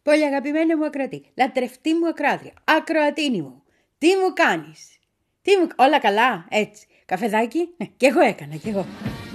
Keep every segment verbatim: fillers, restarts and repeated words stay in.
Πολύ αγαπημένη μου ακροατή, λατρευτή μου ακροάτρια, ακροατίνη μου, τι μου κάνεις, τι μου... όλα καλά, έτσι, καφεδάκι, ναι, κι εγώ έκανα, κι εγώ.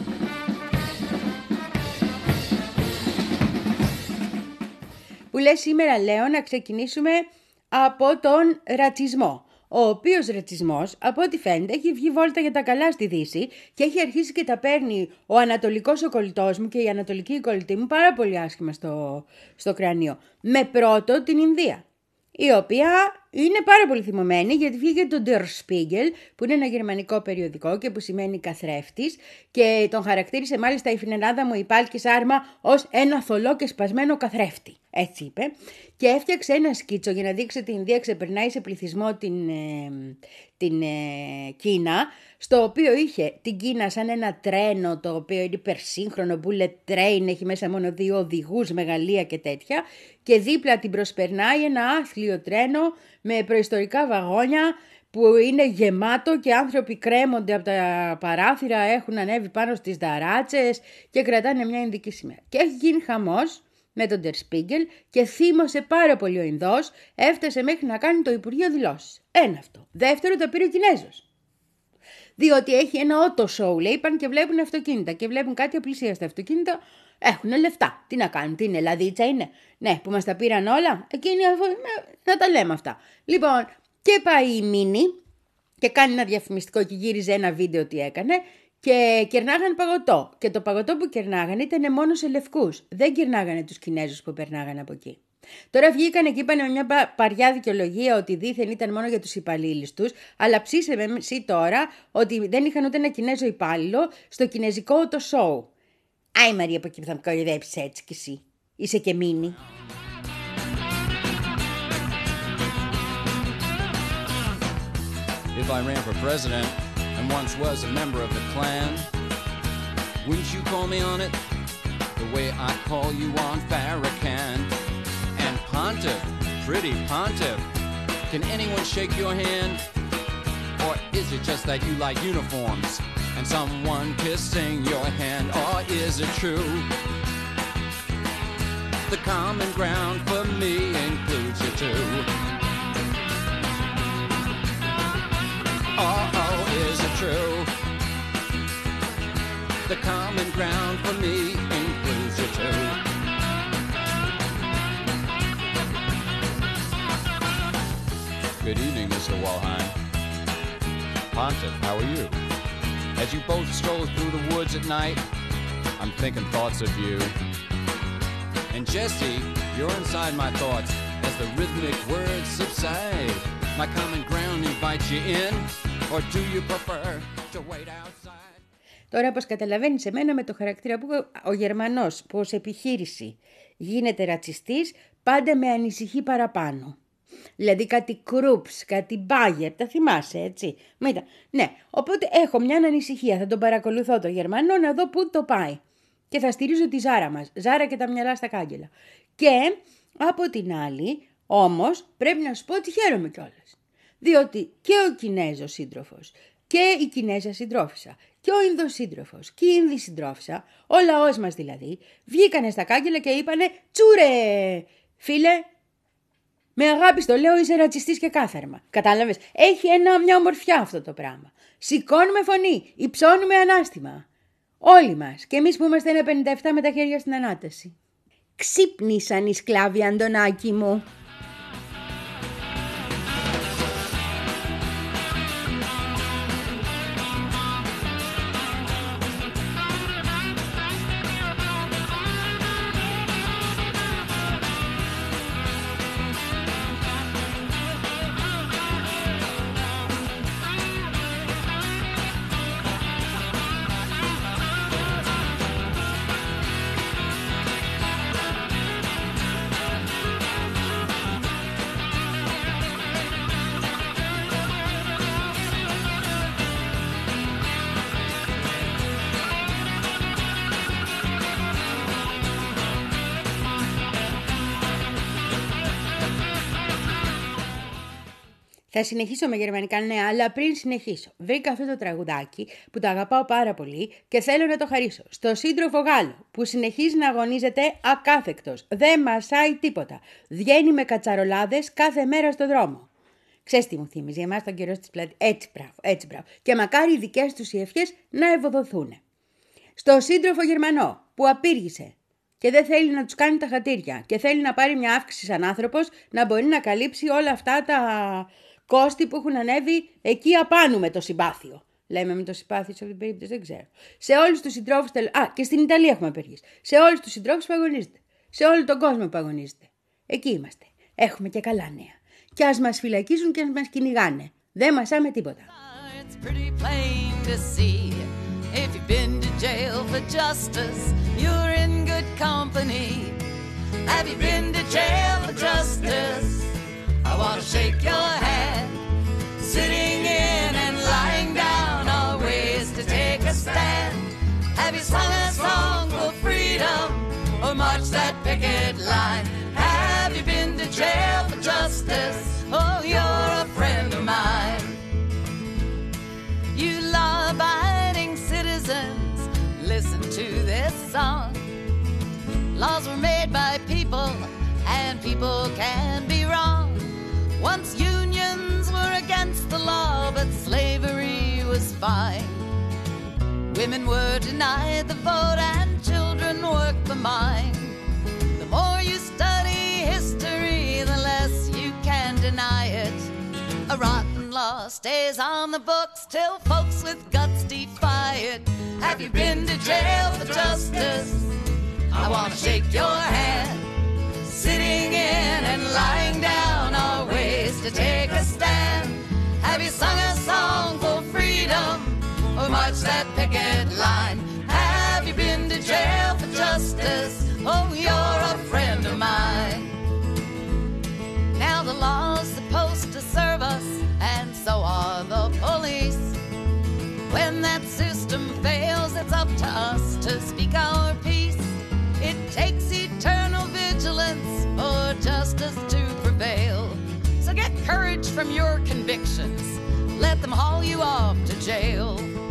Που λες σήμερα, λέω, να ξεκινήσουμε από τον ρατσισμό. Ο οποίος ρατσισμός, από ό,τι φαίνεται, έχει βγει βόλτα για τα καλά στη Δύση και έχει αρχίσει και τα παίρνει ο ανατολικός ο κολλητός μου και η ανατολική η κολλητή μου πάρα πολύ άσχημα στο, στο κρανίο. Με πρώτο την Ινδία, η οποία είναι πάρα πολύ θυμωμένη γιατί βγήκε το Der Spiegel, που είναι ένα γερμανικό περιοδικό και που σημαίνει καθρέφτης, και τον χαρακτήρισε μάλιστα η φινενάδα μου η Πάλκης Άρμα ως ένα θολό και σπασμένο καθρέφτη. Έτσι είπε. Και έφτιαξε ένα σκίτσο για να δείξει ότι η Ινδία ξεπερνάει σε πληθυσμό την, ε, την ε, Κίνα, στο οποίο είχε την Κίνα σαν ένα τρένο το οποίο είναι υπερσύγχρονο, bullet train, έχει μέσα μόνο δύο οδηγούς, μεγαλεία και τέτοια, και δίπλα την προσπερνάει ένα άθλιο τρένο με προϊστορικά βαγόνια που είναι γεμάτο και άνθρωποι κρέμονται από τα παράθυρα, έχουν ανέβει πάνω στις ταράτσες και κρατάνε μια Ινδική σημαία. Και έχει γίνει χαμός με τον Der Spiegel και θύμωσε πάρα πολύ ο Ινδός, έφτασε μέχρι να κάνει το Υπουργείο δηλώσεις. Ένα αυτό. Δεύτερο, το πήρε ο Κινέζος. Διότι έχει ένα auto show, λέει, πάνε και βλέπουν αυτοκίνητα και βλέπουν κάτι απλησίαστα αυτοκίνητα, έχουν λεφτά. Τι να κάνουν, τι είναι, λαδίτσα είναι. Ναι, που μας τα πήραν όλα, εκείνοι να τα λέμε αυτά. Λοιπόν, και πάει η Μίνη και κάνει ένα διαφημιστικό και γύριζε ένα βίντεο τι έκανε. Και κερνάγανε παγωτό. Και το παγωτό που κερνάγανε ήταν μόνο σε λευκούς. Δεν κερνάγανε τους Κινέζους που περνάγανε από εκεί. Τώρα βγήκανε και είπανε με μια παριά δικαιολογία ότι δήθεν ήταν μόνο για τους υπαλλήλους τους, αλλά ψήσε με εσύ τώρα ότι δεν είχαν ούτε ένα Κινέζο υπάλληλο στο κινέζικο το show. Άι Μαρία, από εκεί που θα με κοροϊδέψεις έτσι κι εσύ. Είσαι και Μίνη. If I ran for president and once was a member of the Klan, wouldn't you call me on it the way I call you on Farrakhan? And Pontiff, pretty Pontiff, can anyone shake your hand? Or is it just that you like uniforms and someone kissing your hand? Or is it true the common ground for me includes you too? Oh, oh, is it true? The common ground for me includes you too. Good evening, Mister Walheim. Pontiff, how are you? As you both stroll through the woods at night, I'm thinking thoughts of you. And Jesse, you're inside my thoughts as the rhythmic words subside. My common ground invites you in, or do you prefer to wait outside? Τώρα, όπως καταλαβαίνεις, εμένα με το χαρακτήρα που ο Γερμανός που ως επιχείρηση γίνεται ρατσιστής, πάντα με ανησυχεί παραπάνω. Δηλαδή κάτι κρούπς, κάτι μπάγερ, τα θυμάσαι έτσι. Μήτα. Ναι, οπότε έχω μια ανησυχία, θα τον παρακολουθώ το Γερμανό να δω πού το πάει. Και θα στηρίζω τη Ζάρα μας, Ζάρα και τα μυαλά στα κάγκελα. Και από την άλλη, όμως, πρέπει να σου πω ότι χαίρομαι κιόλας. Διότι και ο Κινέζος σύντροφος και η Κινέζα συντρόφισσα και ο Ινδός σύντροφος και η Ινδή συντρόφισσα, ο λαός μας δηλαδή, βγήκανε στα κάγκελα και είπανε «Τσούρε, φίλε, με αγάπη στο λέω, είσαι ρατσιστής και κάθαρμα». Κατάλαβες, έχει ένα, μια ομορφιά αυτό το πράγμα. Σηκώνουμε φωνή, υψώνουμε ανάστημα. Όλοι μας, και εμείς που είμαστε ένα πενήντα επτά με τα χέρια στην ανάταση. Ξύπνησαν οι σκλάβοι, Αντωνάκη μου. Θα συνεχίσω με γερμανικά νέα, αλλά πριν συνεχίσω, βρήκα αυτό το τραγουδάκι που το αγαπάω πάρα πολύ και θέλω να το χαρίσω στο σύντροφο Γάλλο που συνεχίζει να αγωνίζεται ακάθεκτος, δεν μασάει τίποτα, βγαίνει με κατσαρολάδες κάθε μέρα στο δρόμο. Ξέρεις τι μου θύμιζε, εμάς τον καιρό στις πλατείες, έτσι μπράβο, έτσι μπράβο, και μακάρι οι δικές τους οι ευχές να ευωδοθούν. Στο σύντροφο Γερμανό που απήργησε και δεν θέλει να τους κάνει τα χατήρια και θέλει να πάρει μια αύξηση σαν άνθρωπος να μπορεί να καλύψει όλα αυτά τα κόστη που έχουν ανέβει εκεί απάνω με το συμπάθειο. Λέμε με το συμπάθειο σε αυτή την περίπτωση, δεν ξέρω. Σε όλους τους συντρόφους, α, και στην Ιταλία έχουμε απεργίες. Σε όλους τους συντρόφους που αγωνίζεται. Σε όλο τον κόσμο που αγωνίζεται. Εκεί είμαστε. Έχουμε και καλά νέα. Και ας μας φυλακίσουν και ας μας κυνηγάνε. Δεν μασάμε τίποτα. If you've been to jail for justice, you're in good company. Have you been to jail for justice? I want to shake your hand. Sitting in and lying down are ways to take a stand. Have you sung a song for freedom or marched that picket line? Have you been to jail for justice? Oh, you're a friend of mine. You law-abiding citizens, listen to this song. Laws were made by people, and people can be wrong. Once unions were against the law, but slavery was fine. Women were denied the vote, and children worked the mine. The more you study history, the less you can deny it. A rotten law stays on the books till folks with guts defy it. Have you been to jail for justice? I want to shake your hand. Sitting in and lying down are ways to take a stand. Have you sung a song for freedom or marched that picket line? Have you been to jail for justice? Oh, you're a friend of mine. Now the law's supposed to serve us, and so are the police. When that system fails, it's up to us to speak our piece. It takes eternal vigilance for justice to prevail. So get courage from your convictions. Let them haul you off to jail.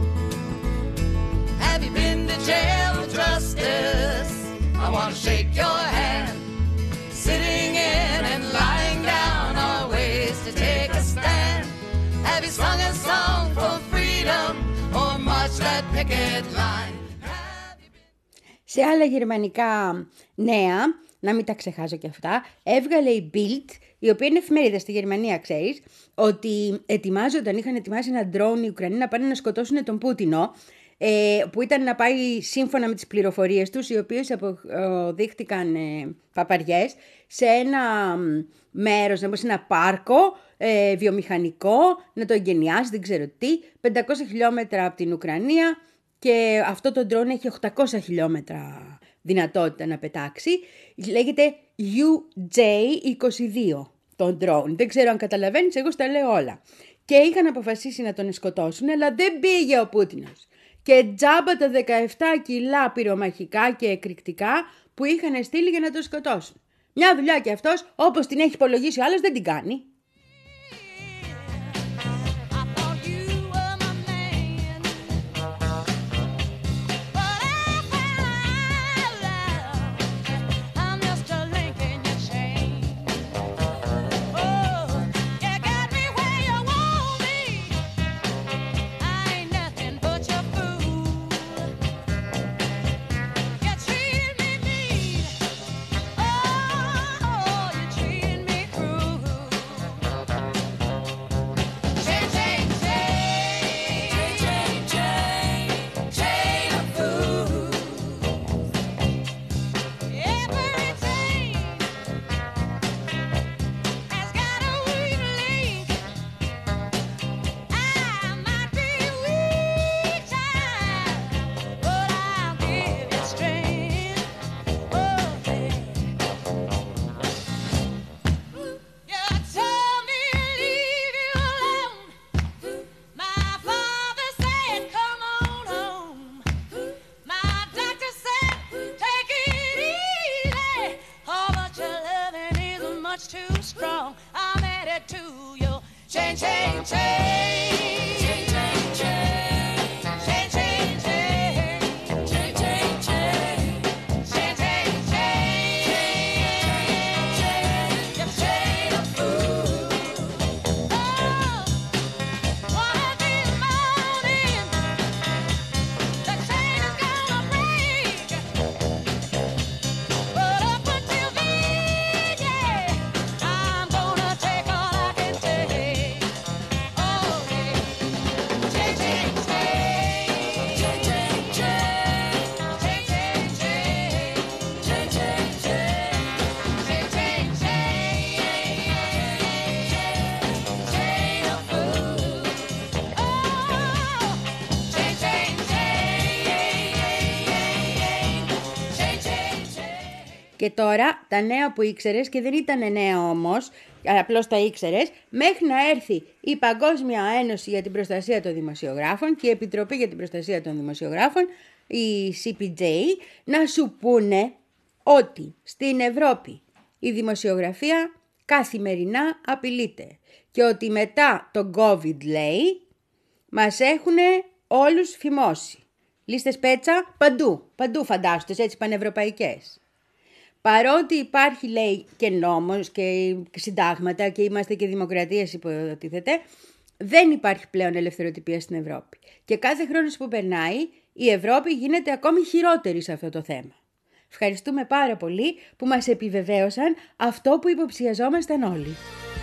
Have you been to jail for justice? I want to shake your hand. Sitting in and lying down are ways to take a stand. Have you sung a song for freedom or marched that picket line? Σε άλλα γερμανικά νέα, να μην τα ξεχάσω και αυτά, έβγαλε η Bild, η οποία είναι εφημερίδα στη Γερμανία, ξέρεις, ότι ετοιμάζονταν, είχαν ετοιμάσει ένα ντρόουν οι Ουκρανοί να πάνε να σκοτώσουν τον Πούτινο, ε, που ήταν να πάει σύμφωνα με τις πληροφορίες τους, οι οποίες αποδείχτηκαν ε, παπαριές, σε ένα μέρος, να πω, σε ένα πάρκο ε, βιομηχανικό, να το εγκαινιάσει, δεν ξέρω τι, πεντακόσια χιλιόμετρα από την Ουκρανία, και αυτό το ντρόουν έχει οκτακόσια χιλιόμετρα δυνατότητα να πετάξει. Λέγεται γιου τζέι είκοσι δύο το ντρόουν. Δεν ξέρω αν καταλαβαίνεις, εγώ στα λέω όλα. Και είχαν αποφασίσει να τον σκοτώσουν, αλλά δεν πήγε ο Πούτινος. Και τζάμπα τα δεκαεπτά κιλά πυρομαχικά και εκρηκτικά που είχαν στείλει για να τον σκοτώσουν. Μια δουλειά και αυτός, όπως την έχει υπολογίσει ο άλλος, δεν την κάνει. Και τώρα τα νέα που ήξερες και δεν ήταν νέα όμως, απλώς τα ήξερες, μέχρι να έρθει η Παγκόσμια Ένωση για την Προστασία των Δημοσιογράφων και η Επιτροπή για την Προστασία των Δημοσιογράφων, η σι πι τζέι, να σου πούνε ότι στην Ευρώπη η δημοσιογραφία καθημερινά απειλείται και ότι μετά το COVID, λέει, μας έχουν όλους φημώσει. Λίστες πέτσα παντού, παντού φαντάστος, έτσι πανευρωπαϊκές. Παρότι υπάρχει, λέει, και νόμος και συντάγματα και είμαστε και δημοκρατίες υποτίθεται, δεν υπάρχει πλέον ελευθεροτυπία στην Ευρώπη. Και κάθε χρόνος που περνάει η Ευρώπη γίνεται ακόμη χειρότερη σε αυτό το θέμα. Ευχαριστούμε πάρα πολύ που μας επιβεβαίωσαν αυτό που υποψιαζόμασταν όλοι.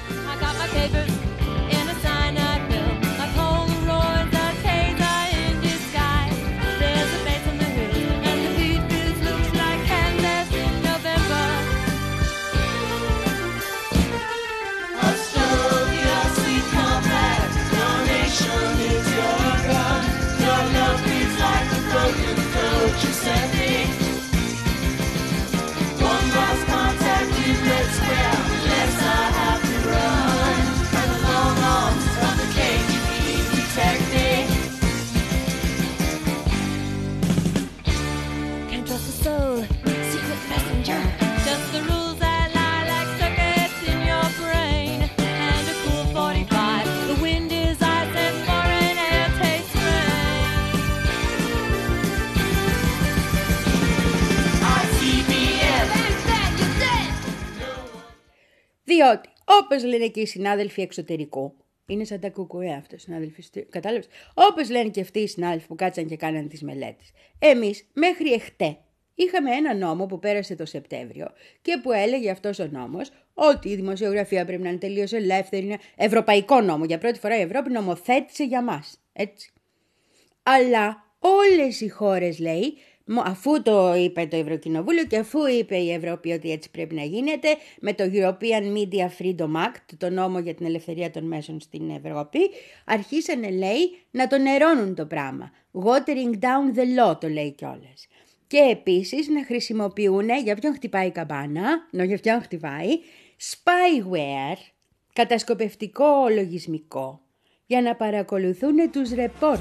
Διότι, όπως λένε και οι συνάδελφοι εξωτερικού, είναι σαν τα κουκουέ αυτό, συνάδελφοι, κατάλαβες, όπως λένε και αυτοί οι συνάδελφοι που κάτσαν και κάνανε τις μελέτες, εμείς μέχρι εχτέ είχαμε ένα νόμο που πέρασε το Σεπτέμβριο και που έλεγε αυτός ο νόμος ότι η δημοσιογραφία πρέπει να είναι τελείως ελεύθερη, είναι ευρωπαϊκό νόμο, για πρώτη φορά η Ευρώπη νομοθέτησε για μας, έτσι. Αλλά όλες οι χώρες, λέει, αφού το είπε το Ευρωκοινοβούλιο και αφού είπε η Ευρώπη ότι έτσι πρέπει να γίνεται, με το European Media Freedom Act, το νόμο για την ελευθερία των μέσων στην Ευρώπη, αρχίσανε, λέει, να το νερώνουν το πράγμα. Watering down the law, το λέει κιόλας. Και επίσης να χρησιμοποιούν, για ποιον χτυπάει η καμπάνα, νο, για ποιον χτυπάει, spyware, κατασκοπευτικό λογισμικό, για να παρακολουθούν τους ρεπόρτ.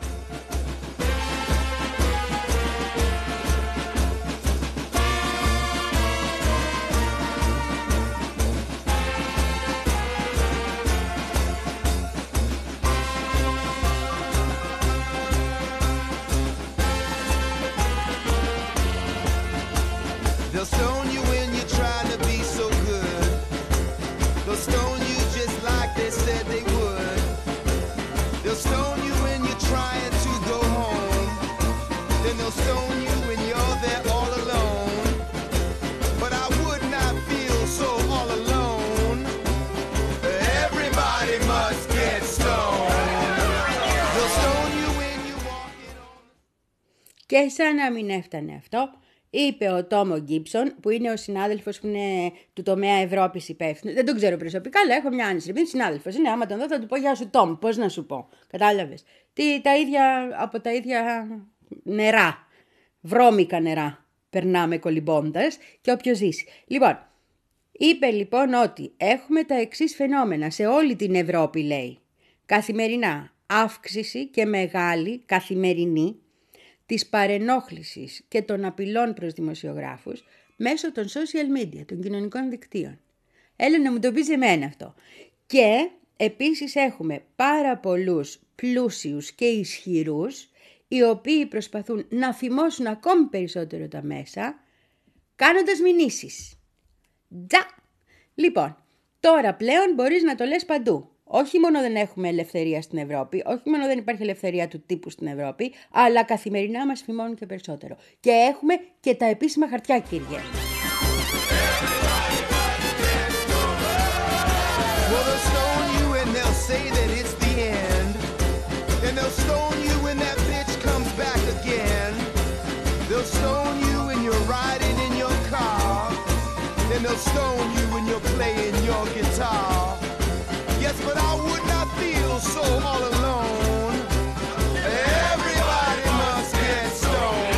Και σαν να μην έφτανε αυτό, είπε ο Τόμο Γκίψον, που είναι ο συνάδελφος που είναι του τομέα Ευρώπης υπεύθυνος. Δεν τον ξέρω προσωπικά, αλλά έχω μια άνεση. Είναι συνάδελφος. Είναι, άμα τον δω θα του πω γεια σου Τόμ, πώς να σου πω. Κατάλαβες. Τι, τα ίδια, από τα ίδια νερά, βρώμικα νερά, περνάμε κολυμπώντας και όποιο ζήσει. Λοιπόν, είπε λοιπόν ότι έχουμε τα εξής φαινόμενα σε όλη την Ευρώπη, λέει. Καθημερινά αύξηση και μεγάλη καθημερινή της παρενόχλησης και των απειλών προς δημοσιογράφους μέσω των social media, των κοινωνικών δικτύων. Έλα να μου το πεις εμένα αυτό. Και Επίσης έχουμε πάρα πολλούς πλούσιους και ισχυρούς, οι οποίοι προσπαθούν να φημώσουν ακόμη περισσότερο τα μέσα, κάνοντας μηνύσεις. Τζα! Λοιπόν, τώρα πλέον μπορείς να το λες παντού. Όχι μόνο δεν έχουμε ελευθερία στην Ευρώπη, όχι μόνο δεν υπάρχει ελευθερία του τύπου στην Ευρώπη, αλλά καθημερινά μας φημώνουν και περισσότερο. Και έχουμε και τα επίσημα χαρτιά, κύριε. Say that it's the end, and they'll stone you when that bitch comes back again. They'll stone you when you're riding in your car, and they'll stone you when you're playing your guitar. Yes, but I would not feel so all alone. Everybody must get stoned.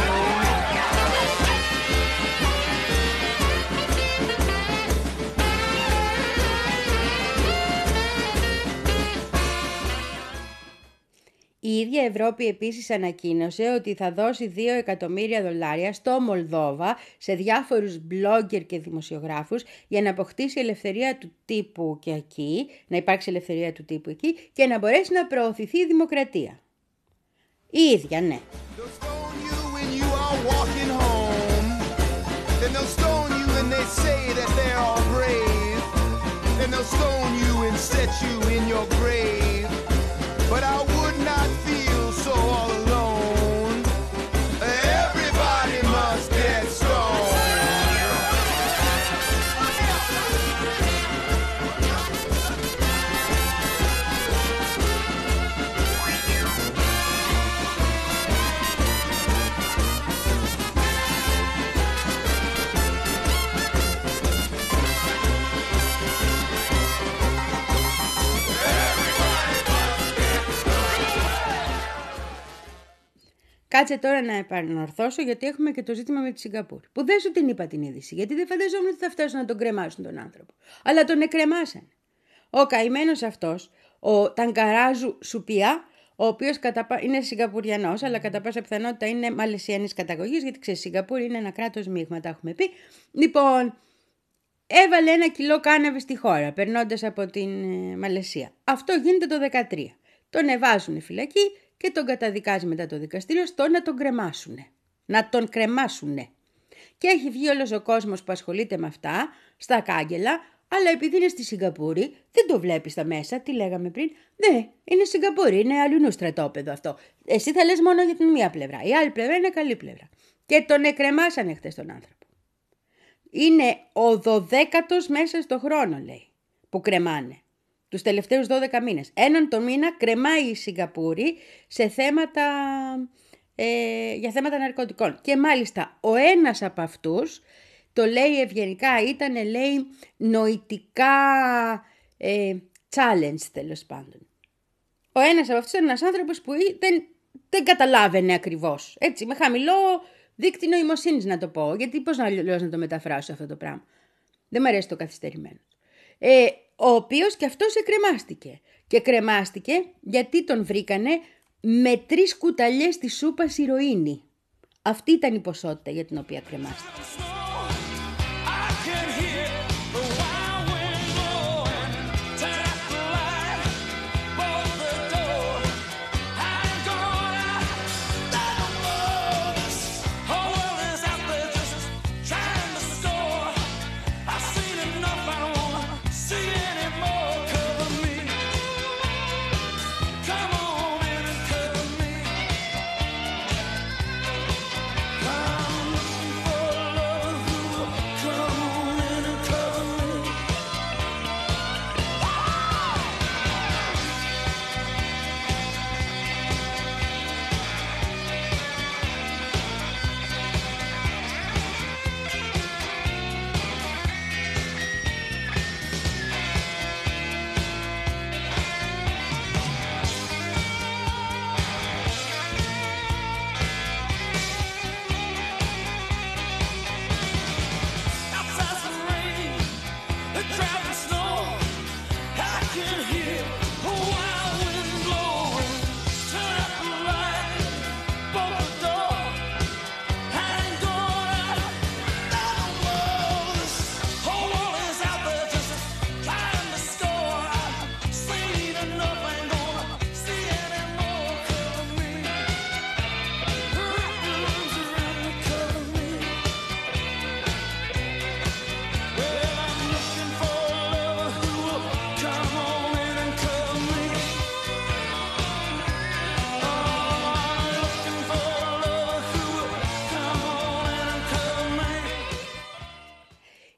Η ίδια Ευρώπη επίσης ανακοίνωσε ότι θα δώσει δύο εκατομμύρια δολάρια στο Μολδόβα σε διάφορους blogger και δημοσιογράφους για να αποκτήσει ελευθερία του τύπου και εκεί, να υπάρξει ελευθερία του τύπου εκεί και να μπορέσει να προωθηθεί η δημοκρατία. Η ίδια, ναι. But I would not feel so all alone. Everybody must get stoned. Κάτσε τώρα να επανορθώσω, γιατί έχουμε και το ζήτημα με τη Σιγκαπούρη. Που δεν σου την είπα την είδηση, γιατί δεν φανταζόμουν ότι θα φτάσουν να τον κρεμάσουν τον άνθρωπο. Αλλά τον εκρεμάσαν. Ο καημένος αυτός, ο Ταγκαράζου Σουπία, ο οποίος καταπα... είναι Σιγκαπουριανός, αλλά κατά πάσα πιθανότητα είναι μαλαισιανής καταγωγής, γιατί ξέρεις, η Σιγκαπούρη είναι ένα κράτος μείγμα, τα έχουμε πει. Λοιπόν, έβαλε ένα κιλό κάναβη στη χώρα, περνώντας από την ε, Μαλαισία. Αυτό γίνεται το δεκατρία. Τον εβάζουν φυλακή και τον καταδικάζει μετά το δικαστήριο στο να τον κρεμάσουνε. Να τον κρεμάσουνε. Και έχει βγει όλος ο κόσμος που ασχολείται με αυτά, στα κάγκελα, αλλά επειδή είναι στη Σιγκαπούρη, δεν το βλέπεις στα μέσα, τι λέγαμε πριν. Ναι, είναι Σιγκαπούρη, είναι αλλουνού στρατόπεδο αυτό. Εσύ θα λες μόνο για την μία πλευρά, η άλλη πλευρά είναι καλή πλευρά. Και τον εκρεμάσανε χτες τον άνθρωπο. Είναι ο δωδέκατος μέσα στο χρόνο, λέει, που κρεμάνε. Τους τελευταίους δώδεκα μήνες. Έναν το μήνα κρεμάει η Σιγκαπούρη σε θέματα, ε, για θέματα ναρκωτικών. Και μάλιστα ο ένας από αυτούς, το λέει ευγενικά, ήταν λέει νοητικά ε, challenge τέλος πάντων. Ο ένας από αυτούς ήταν ένας άνθρωπος που δεν, δεν καταλάβαινε ακριβώς. Έτσι, με χαμηλό δείκτη νοημοσύνης να το πω. Γιατί πώς να, να το μεταφράσω αυτό το πράγμα. Δεν μου αρέσει το καθυστερημένο. Ε, ο οποίος και αυτός εκρεμάστηκε. Και κρεμάστηκε γιατί τον βρήκανε με τρεις κουταλιές της σούπας ηρωίνη. Αυτή ήταν η ποσότητα για την οποία κρεμάστηκε.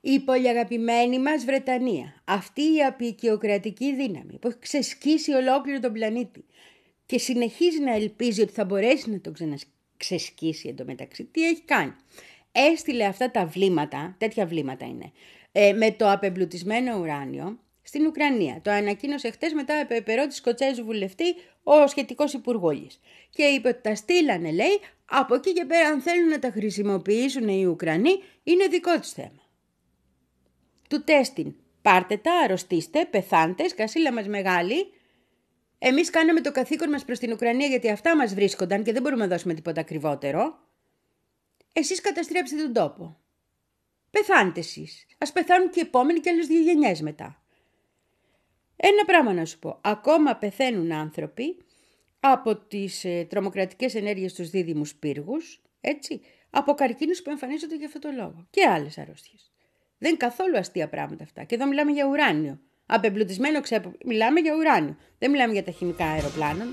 Η πολυαγαπημένη μας Βρετανία, αυτή η απεικιοκρατική δύναμη που έχει ξεσκίσει ολόκληρο τον πλανήτη και συνεχίζει να ελπίζει ότι θα μπορέσει να τον ξαναξεσκίσει εντωμεταξύ, τι έχει κάνει? Έστειλε αυτά τα βλήματα, τέτοια βλήματα είναι, ε, με το απεμπλουτισμένο ουράνιο στην Ουκρανία. Το ανακοίνωσε χτες μετά από επερώτηση Σκοτσέζου βουλευτή ο σχετικός υπουργός. Και είπε ότι τα στείλανε, λέει, από εκεί και πέρα αν θέλουν να τα χρησιμοποιήσουν οι Ουκρανοί είναι δικό τους θέμα. Του τέστην, πάρτε τα, αρρωστήστε, πεθάντε, σκασίλα μας μεγάλη. Εμείς κάναμε το καθήκον μας προς την Ουκρανία γιατί αυτά μας βρίσκονταν και δεν μπορούμε να δώσουμε τίποτα ακριβότερο. Εσείς καταστρέψτε τον τόπο. Πεθάνετε εσείς. Ας πεθάνουν και οι επόμενοι και άλλες δύο γενιές μετά. Ένα πράγμα να σου πω. Ακόμα πεθαίνουν άνθρωποι από τις ε, τρομοκρατικές ενέργειες στους δίδυμους πύργους, έτσι, από καρκίνους που εμφανίζονται για αυτό το λόγο. Και άλλες αρρώστιες. Δεν είναι καθόλου αστεία πράγματα αυτά. Και εδώ μιλάμε για ουράνιο. Απεμπλουτισμένο ξέπο. Μιλάμε για ουράνιο. Δεν μιλάμε για τα χημικά αεροπλάνων.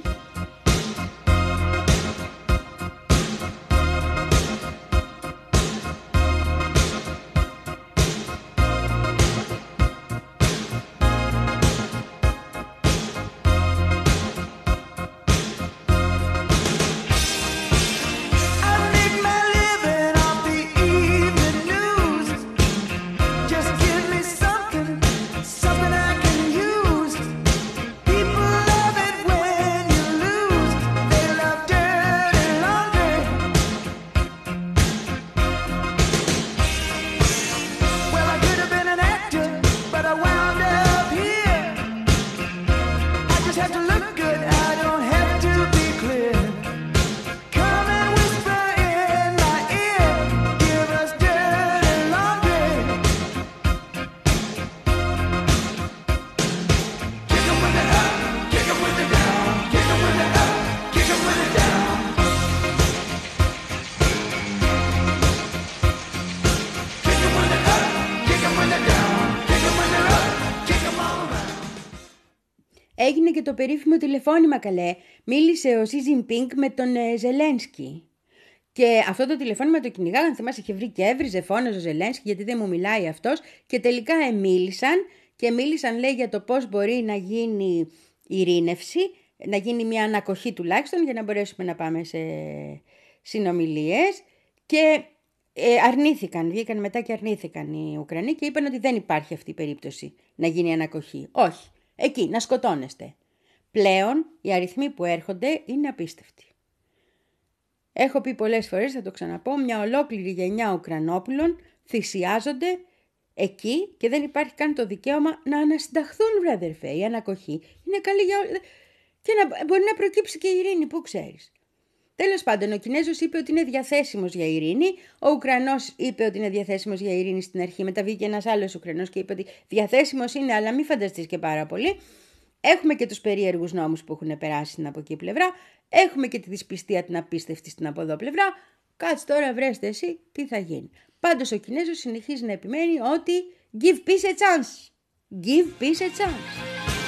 Έγινε και το περίφημο τηλεφώνημα, καλέ. Μίλησε ο Σι Τζινπίνγκ με τον ε, Ζελένσκι. Και αυτό το τηλεφώνημα το κυνηγάγαν, θυμάσαι, είχε βρει και έβριζε, φώναζε ο Ζελένσκι γιατί δεν μου μιλάει αυτός. Και τελικά ε, μίλησαν και μίλησαν, λέει, για το πώς μπορεί να γίνει ειρήνευση, να γίνει μια ανακοχή τουλάχιστον για να μπορέσουμε να πάμε σε συνομιλίες. Και ε, αρνήθηκαν, βγήκαν μετά και αρνήθηκαν οι Ουκρανοί και είπαν ότι δεν υπάρχει αυτή η περίπτωση να γίνει ανακοχή. Όχι. Εκεί, να σκοτώνεστε. Πλέον, οι αριθμοί που έρχονται είναι απίστευτοι. Έχω πει πολλές φορές, θα το ξαναπώ, μια ολόκληρη γενιά Ουκρανόπουλων θυσιάζονται εκεί και δεν υπάρχει καν το δικαίωμα να ανασυνταχθούν, βρε αδερφέ. Η ανακοχή είναι καλή για όλα. Και να, μπορεί να προκύψει και η ειρήνη, πού ξέρεις. Τέλος πάντων, ο Κινέζος είπε ότι είναι διαθέσιμος για ειρήνη. Ο Ουκρανός είπε ότι είναι διαθέσιμος για ειρήνη στην αρχή. Μετά βγήκε ένας άλλος Ουκρανός και είπε ότι διαθέσιμος είναι, αλλά μην φανταστείς και πάρα πολύ. Έχουμε και τους περίεργους νόμους που έχουν περάσει στην από εκεί πλευρά. Έχουμε και τη δυσπιστία την απίστευτη στην από εδώ πλευρά. Κάτσε τώρα, βρέστε εσύ τι θα γίνει. Πάντως ο Κινέζος συνεχίζει να επιμένει ότι give peace a chance. Give peace a chance.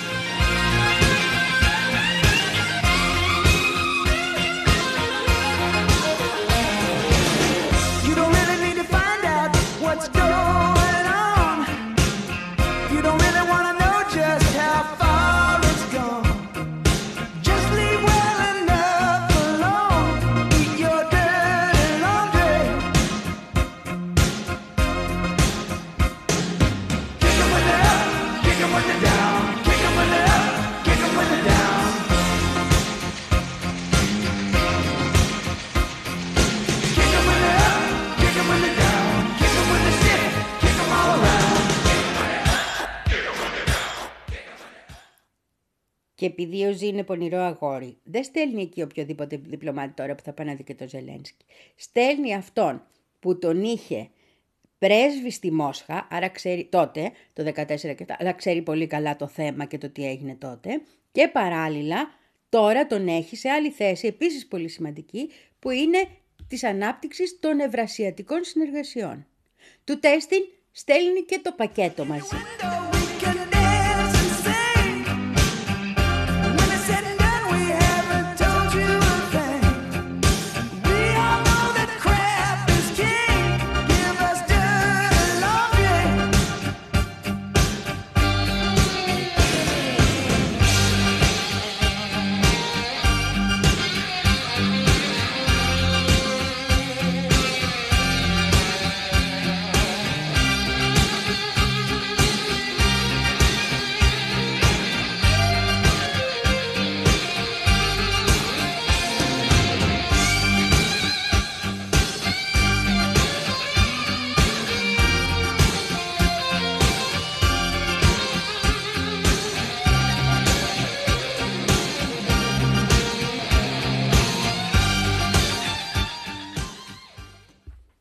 Και επειδή ο Ζή είναι πονηρό αγόρι, δεν στέλνει εκεί οποιοδήποτε διπλωμάτη τώρα που θα πάει να δει και τον Ζελένσκι. Στέλνει αυτόν που τον είχε πρέσβη στη Μόσχα, άρα ξέρει τότε, το δεκατέσσερα και αυτά, αλλά ξέρει πολύ καλά το θέμα και το τι έγινε τότε. Και παράλληλα τώρα τον έχει σε άλλη θέση, επίσης πολύ σημαντική, που είναι της ανάπτυξης των ευρασιατικών συνεργασιών. Του τέστην στέλνει και το πακέτο μαζί.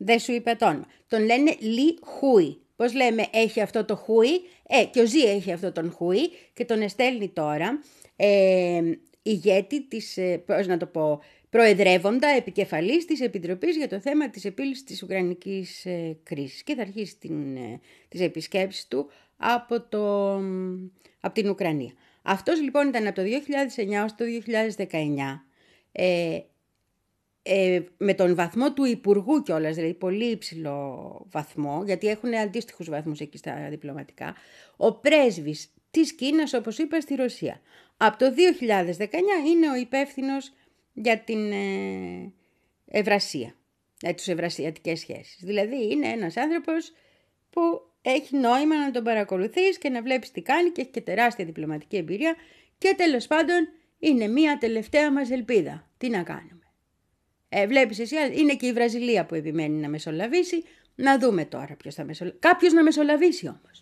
Δεν σου είπε το όνομα. Τον λένε Λι Χούι. Πώς λέμε έχει αυτό το Χούι. Ε, και ο Ζι έχει αυτό τον Χούι και τον εστέλνει τώρα ε, ηγέτη της, ε, πώς να το πω, προεδρεύοντα επικεφαλής της Επιτροπής για το θέμα της επίλυσης της Ουκρανικής ε, κρίσης. Και θα αρχίσει την, ε, τις επισκέψεις του από, το, από την Ουκρανία. Αυτός λοιπόν ήταν από το δύο χιλιάδες εννιά ως το δύο χιλιάδες δεκαεννιά ε, ε, με τον βαθμό του υπουργού κιόλας, δηλαδή πολύ υψηλό βαθμό, γιατί έχουν αντίστοιχους βαθμούς εκεί στα διπλωματικά, ο πρέσβης της Κίνας, όπως είπα, στη Ρωσία. Από το δύο χιλιάδες δεκαεννιά είναι ο υπεύθυνος για την ε, Ευρασία, για τις ευρασιατικές σχέσεις. Δηλαδή είναι ένας άνθρωπος που έχει νόημα να τον παρακολουθείς και να βλέπεις τι κάνει και έχει και τεράστια διπλωματική εμπειρία και τέλος πάντων είναι μία τελευταία μας ελπίδα. Τι να κάνουμε. Ε, βλέπεις εσύ, είναι και η Βραζιλία που επιμένει να μεσολαβήσει. Να δούμε τώρα ποιος θα μεσολαβήσει. Κάποιος να μεσολαβήσει όμως.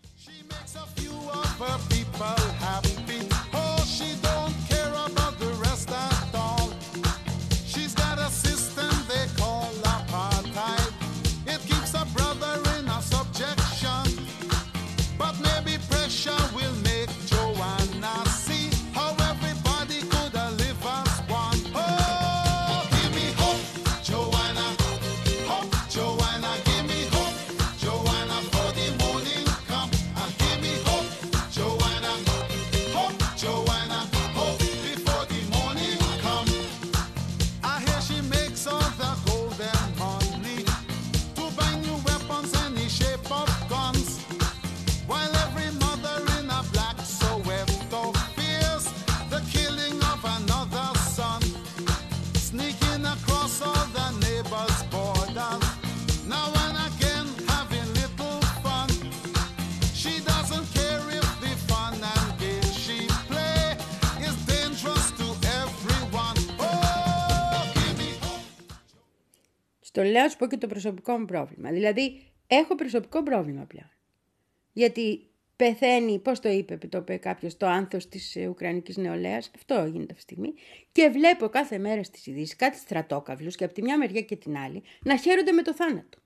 Το λέω σου πω και το προσωπικό μου πρόβλημα. Δηλαδή, έχω προσωπικό πρόβλημα πλέον. Γιατί πεθαίνει, πώς το είπε, το είπε κάποιος, το άνθος της Ουκρανικής νεολαίας. Αυτό γίνεται αυτή τη στιγμή. Και βλέπω κάθε μέρα στις ειδήσεις κάτι στρατόκαυλους και από τη μια μεριά και την άλλη να χαίρονται με το θάνατο.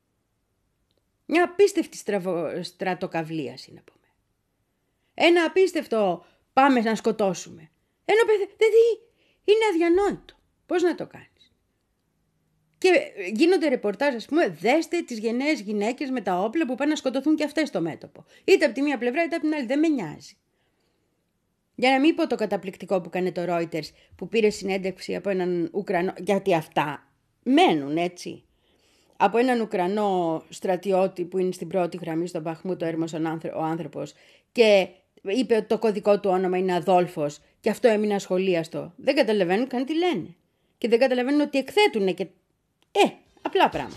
Μια απίστευτη στραβο... στρατοκαυλίαση, να πούμε. Ένα απίστευτο πάμε να σκοτώσουμε. Ένα παιδί, δηλαδή, είναι αδιανόητο. Πώς να το κάνεις. Και γίνονται ρεπορτάζ, ας πούμε, δέστε τις γενναίες γυναίκες με τα όπλα που πάνε να σκοτωθούν και αυτές στο μέτωπο. Είτε από τη μία πλευρά είτε από την άλλη. Δεν με νοιάζει. Για να μην πω το καταπληκτικό που κάνει το Reuters, που πήρε συνέντευξη από έναν Ουκρανό, γιατί αυτά μένουν έτσι. Από έναν Ουκρανό στρατιώτη που είναι στην πρώτη γραμμή στον Μπαχμούτ, το έρμος ο άνθρωπος, και είπε ότι το κωδικό του όνομα είναι Αδόλφος και αυτό έμεινε ασχολίαστο. Δεν καταλαβαίνουν καν τι λένε. Και δεν καταλαβαίνουν ότι εκθέτουν και. Ε, απλά πράγματα.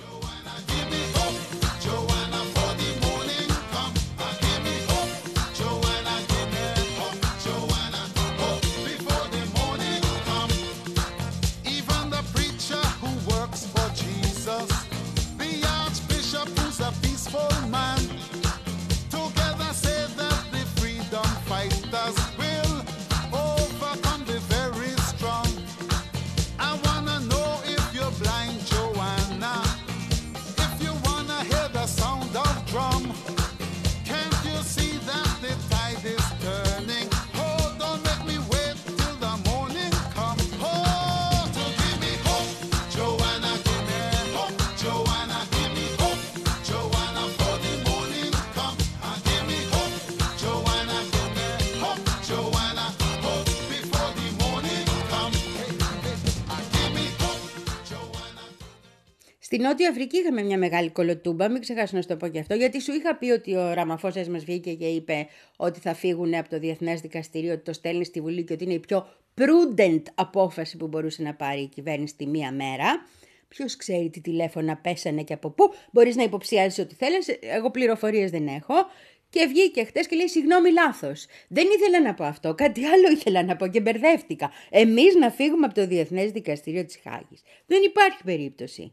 Στη Νότια Αφρική είχαμε μια μεγάλη κολοτούμπα, μην ξεχάσω να σου το πω και αυτό, γιατί σου είχα πει ότι ο Ραμαφώσας μας βγήκε και είπε ότι θα φύγουν από το Διεθνές Δικαστήριο, ότι το στέλνει στη Βουλή και ότι είναι η πιο prudent απόφαση που μπορούσε να πάρει η κυβέρνηση τη μία μέρα. Ποιος ξέρει τι τηλέφωνα πέσανε και από πού, μπορείς να υποψιάζεις ό,τι θέλεις, εγώ πληροφορίες δεν έχω. Και βγήκε χτες και λέει συγγνώμη, λάθος. Δεν ήθελα να πω αυτό, κάτι άλλο ήθελα να πω και μπερδεύτηκα. Εμείς να φύγουμε από το Διεθνές Δικαστήριο της Χάγης. Δεν υπάρχει περίπτωση.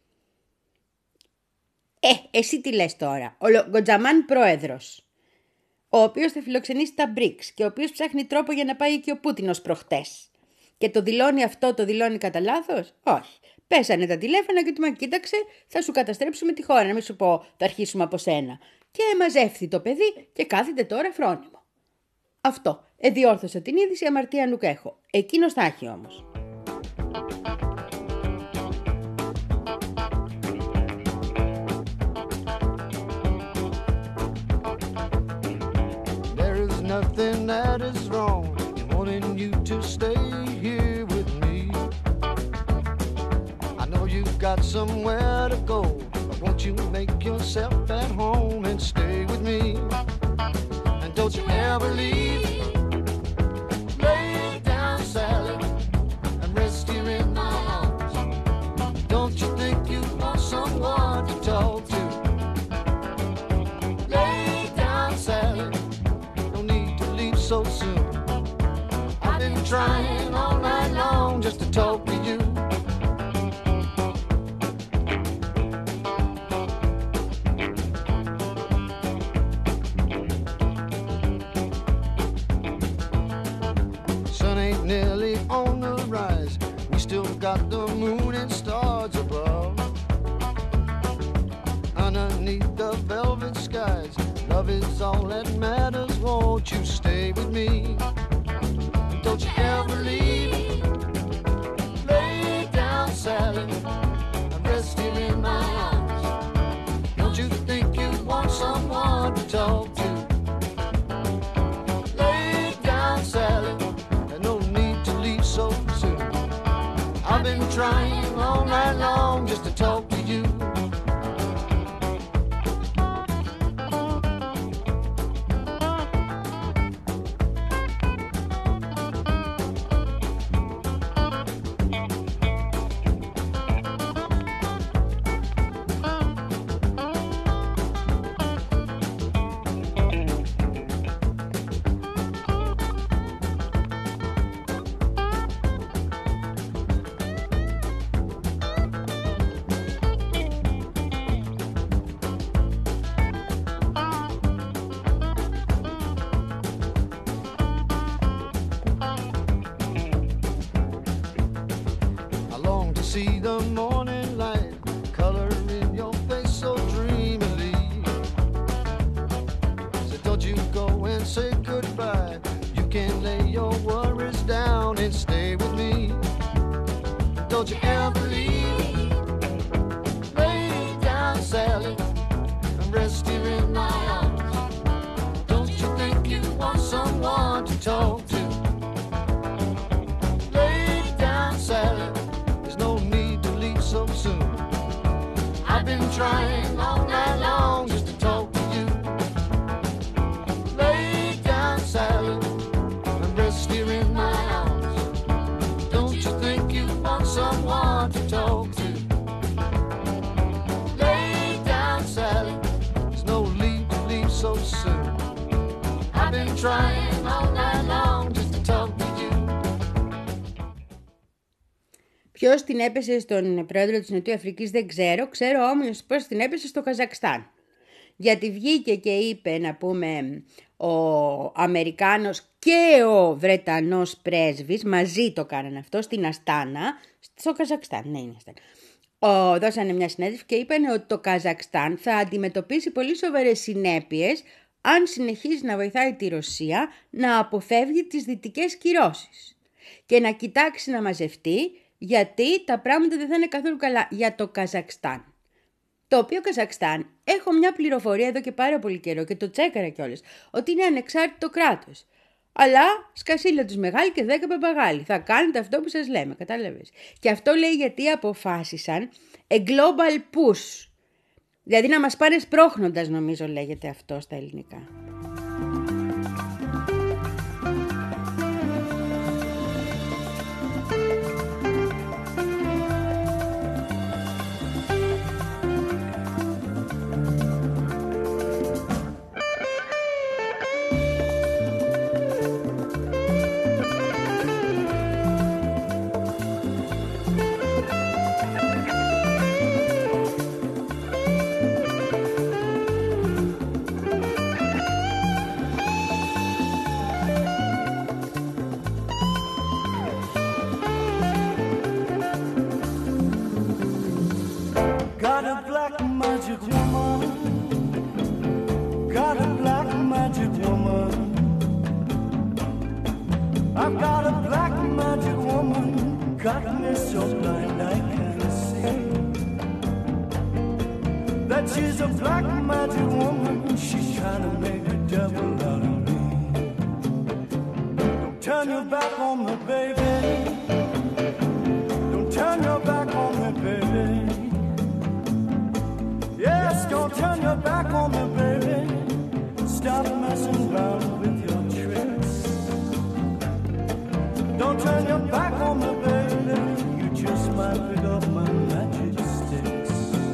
Ε, εσύ τι λες τώρα. Ο Γκοτζαμάν πρόεδρος, ο οποίος θα φιλοξενήσει τα μπρικς και ο οποίος ψάχνει τρόπο για να πάει και ο Πούτιν ως προχτές. Και το δηλώνει αυτό, το δηλώνει κατά λάθος. Όχι. Πέσανε τα τηλέφωνα και του είπαν: κοίταξε, θα σου καταστρέψουμε τη χώρα. Να μην σου πω, θα αρχίσουμε από σένα. Και μαζεύθη το παιδί και κάθεται τώρα φρόνιμο. Αυτό. Εδιόρθωσα την είδηση, αμαρτία νουκ έχω. Εκείνος θα έχει όμως. Nothing that is wrong in wanting you to stay here with me. I know you've got somewhere to go, but won't you make yourself at home and stay with me? And don't you ever leave. Lay down, Sally, and rest here in my arms. Don't you think you want someone to talk to? Lay down, Sally, so soon. I've been trying all night long just to talk to you. Sun ain't nearly on the rise. We still got the moon and stars above. Underneath the velvet skies, love is all that matters. Won't you stay with me? Don't you ever leave. Lay down, Sally, and rest here in my arms. Don't you think you want someone to talk to? Lay down, Sally, there's no need to leave so soon. I've been trying all night long just to talk to you. See the morning light color in your face so dreamily. So don't you go and say goodbye. You can lay your worries down and stay with me. Don't you ever leave. Lay down, Sally, and rest here in my arms. Don't you think you want someone to talk to? Lay down, Sally, no need to leave so soon. I've been trying all night long just to talk to you. Lay down, Sally, and rest here in my arms. Don't you think you want someone to talk to? Lay down, Sally, there's no need to leave so soon. I've been trying all night long just to talk to you. Ποιος την έπεσε στον πρόεδρο της Νοτιού Αφρικής δεν ξέρω, ξέρω όμως πώς την έπεσε στο Καζακστάν. Γιατί βγήκε και είπε, να πούμε, ο Αμερικάνος και ο Βρετανός πρέσβης, μαζί το κάνανε αυτό, στην Αστάνα, στο Καζακστάν, ναι είναι Αστάνα. Ο, δώσανε μια συνέντευξη και είπαν ότι το Καζακστάν θα αντιμετωπίσει πολύ σοβαρές συνέπειες αν συνεχίζει να βοηθάει τη Ρωσία να αποφεύγει τις δυτικές κυρώσεις και να κοιτάξει να μαζευτεί, γιατί τα πράγματα δεν θα είναι καθόλου καλά για το Καζακστάν. Το οποίο Καζακστάν, έχω μια πληροφορία εδώ και πάρα πολύ καιρό και το τσέκαρα κιόλας, ότι είναι ανεξάρτητο κράτος. Αλλά σκασίλα τους μεγάλη και δέκα παπαγάλοι. Θα κάνετε αυτό που σας λέμε, κατάλαβες. Και αυτό λέει γιατί αποφάσισαν a global push. Δηλαδή να μας πάνε σπρώχνοντας, νομίζω λέγεται αυτό στα ελληνικά. got me so blind I can't see that she's a black magic woman. She's trying to make a devil out of me. Don't turn your back on me, baby. Don't turn your back on me, baby. Yes, don't turn your back on me, baby. Stop messing around with your tricks. Don't turn your back on me, baby. You just might pick up my magic sticks.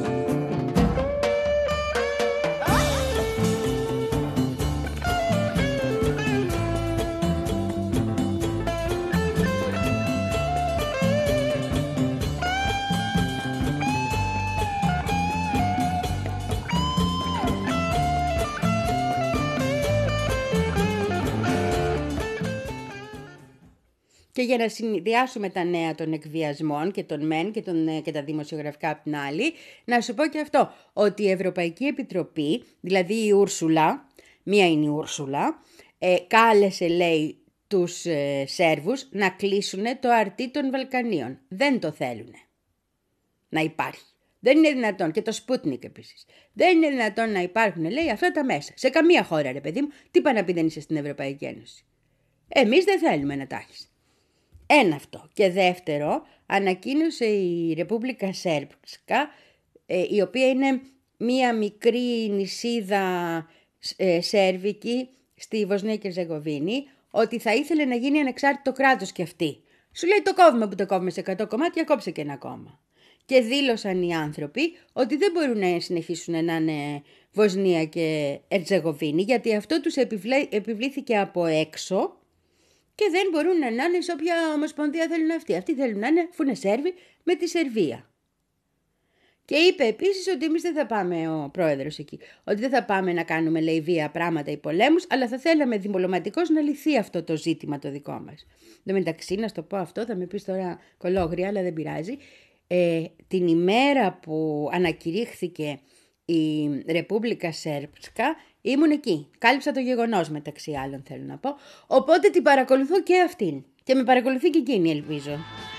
Και για να συνδυάσουμε τα νέα των εκβιασμών και των μεν και, των, και τα δημοσιογραφικά από την άλλη, να σου πω και αυτό, ότι η Ευρωπαϊκή Επιτροπή, δηλαδή η Ούρσουλα, μία είναι η Ούρσουλα, ε, κάλεσε, λέει, τους ε, Σέρβους να κλείσουν το αρτί των Βαλκανίων. Δεν το θέλουν να υπάρχει. Δεν είναι δυνατόν, και το Σπούτνικ επίσης. Δεν είναι δυνατόν να υπάρχουν, λέει, αυτά τα μέσα. Σε καμία χώρα, ρε παιδί μου, τι πάνε να πει δεν είσαι στην Ευρωπαϊκή Ένωση. Εμείς δεν θέλουμε να τα έχεις. Ένα αυτό. Και δεύτερο, ανακοίνωσε η Ρεπούμπλικα Σέρβσκα, ε, η οποία είναι μία μικρή νησίδα ε, σέρβικη στη Βοσνία και Ζεγοβίνη, ότι θα ήθελε να γίνει ανεξάρτητο κράτος κι αυτή. Σου λέει το κόβουμε που το κόβουμε σε εκατό κομμάτια, κόψε και ένα κόμμα. Και δήλωσαν οι άνθρωποι ότι δεν μπορούν να συνεχίσουν να είναι Βοσνία και Ερτζεγοβίνη, γιατί αυτό τους επιβλέ, επιβλήθηκε από έξω και δεν μπορούν να είναι σε όποια ομοσπονδία θέλουν αυτοί. Αυτοί θέλουν να είναι, αφού είναι Σέρβοι, με τη Σερβία. Και είπε επίσης ότι εμείς δεν θα πάμε, ο πρόεδρος εκεί, ότι δεν θα πάμε να κάνουμε, λέει, βία πράγματα ή πολέμους, αλλά θα θέλαμε διπλωματικώς να λυθεί αυτό το ζήτημα το δικό μας. Εν τω μεταξύ, να σου το πω αυτό, θα με πεις τώρα κολόγρια, αλλά δεν πειράζει. Ε, την ημέρα που ανακηρύχθηκε η Ρεπούμπλικα Σέρβσκα, ήμουν εκεί. Κάλυψα το γεγονός, μεταξύ άλλων, θέλω να πω. Οπότε την παρακολουθώ και αυτήν. Και με παρακολουθεί και εκείνη, ελπίζω.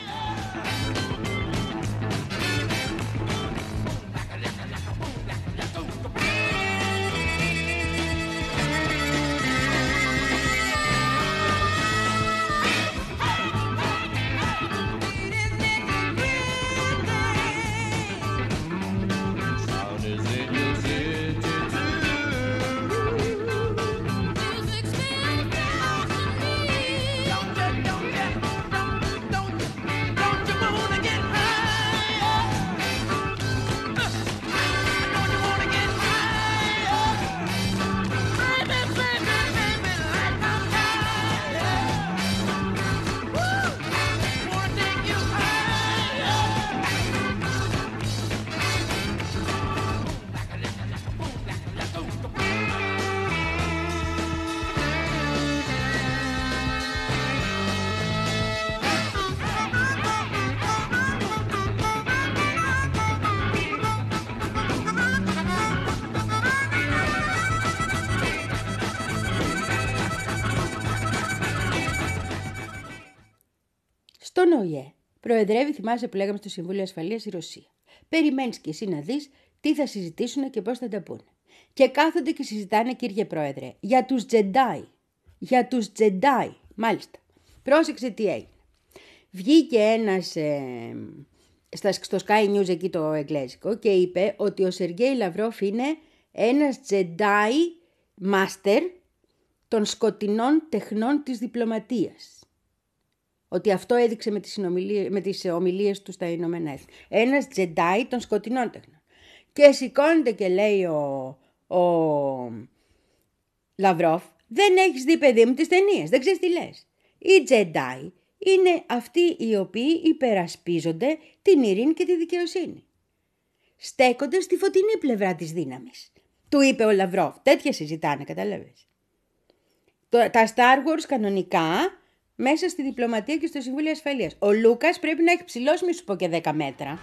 Στον ΟΗΕ προεδρεύει, θυμάσαι που λέγαμε στο Συμβούλιο Ασφαλείας, η Ρωσία. Περιμένεις και εσύ να δεις τι θα συζητήσουν και πώς θα τα πούνε. Και κάθονται και συζητάνε, κύριε Πρόεδρε, για τους Τζεντάι. Για τους Τζεντάι, μάλιστα. Πρόσεξε τι έγινε. Βγήκε ένας ε, στο Sky News εκεί το εγγλέζικο και είπε ότι ο Σεργέη Λαυρόφ είναι ένας Τζεντάι μάστερ των σκοτεινών τεχνών της διπλωματίας. Ότι αυτό έδειξε με τις, με τις ομιλίες του στα Ηνωμένα Έθνη. Ένας Τζεντάι των σκοτεινών τεχνών. Και σηκώνεται και λέει ο, ο Λαυρόφ, δεν έχεις δει, παιδί μου, τις ταινίες, δεν ξέρεις τι λες. Οι Τζεντάι είναι αυτοί οι οποίοι υπερασπίζονται την ειρήνη και τη δικαιοσύνη. Στέκονται στη φωτεινή πλευρά της δύναμης. Του είπε ο Λαυρόφ. Τέτοια συζητάνε, κατάλαβες. Τα Star Wars κανονικά μέσα στη διπλωματία και στο Συμβούλιο Ασφαλείας. Ο Λούκας πρέπει να έχει ψηλώσει, μη σου πω και δέκα μέτρα.